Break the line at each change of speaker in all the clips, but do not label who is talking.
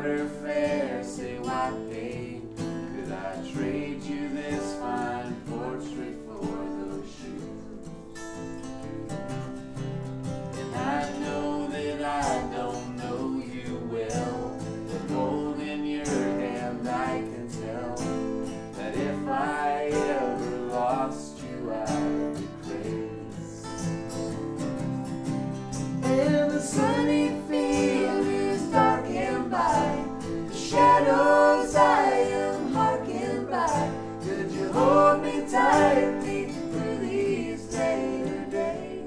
starter fare, say why pay? Could I trade you this fine portrait for those shoes? And I know that I don't know you well, but holding your hand I can tell that if I ever lost you I'd be crazy. And the sunny field is darkened by the shadows I am harkened by. Could you hold me tightly through these later days?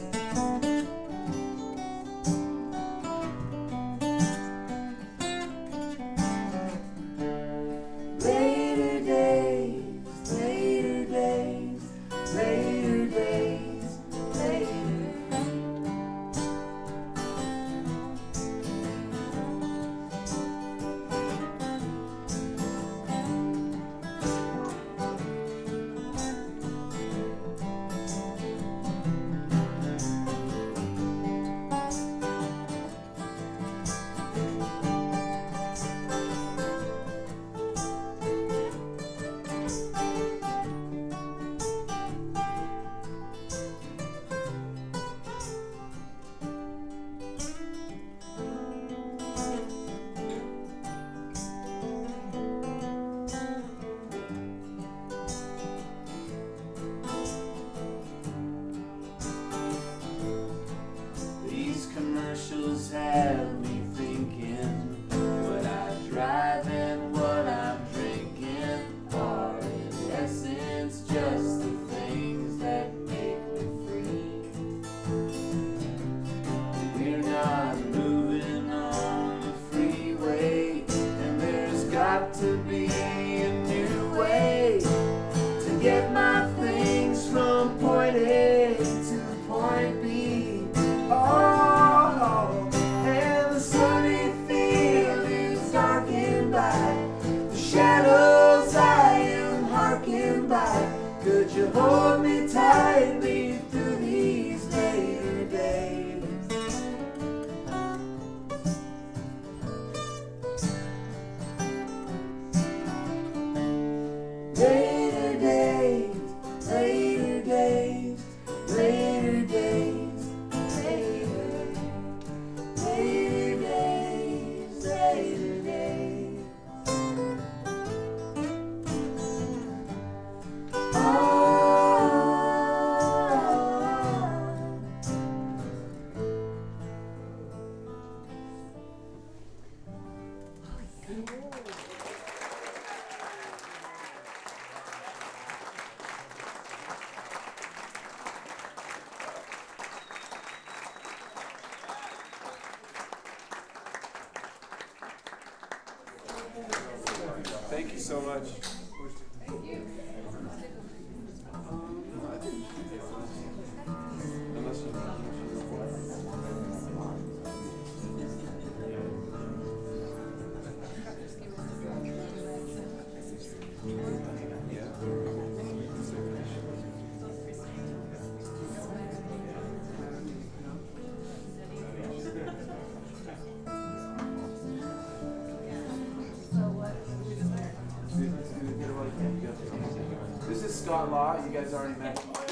Later days, later days, later days, later. These commercials have me thinking what I drive and what I'm drinking are in essence just the things that make me free. We're not moving on the freeway, and there's got to be a new way to get my things from point A to point B. Oh, and the sunny field is darkened by the shadows I am harkened by. Could you hold me tightly through these later days? Later days, later days, later days, later, later days, later days.
Thank you so much. Unless you This is Scott Law. You guys already met.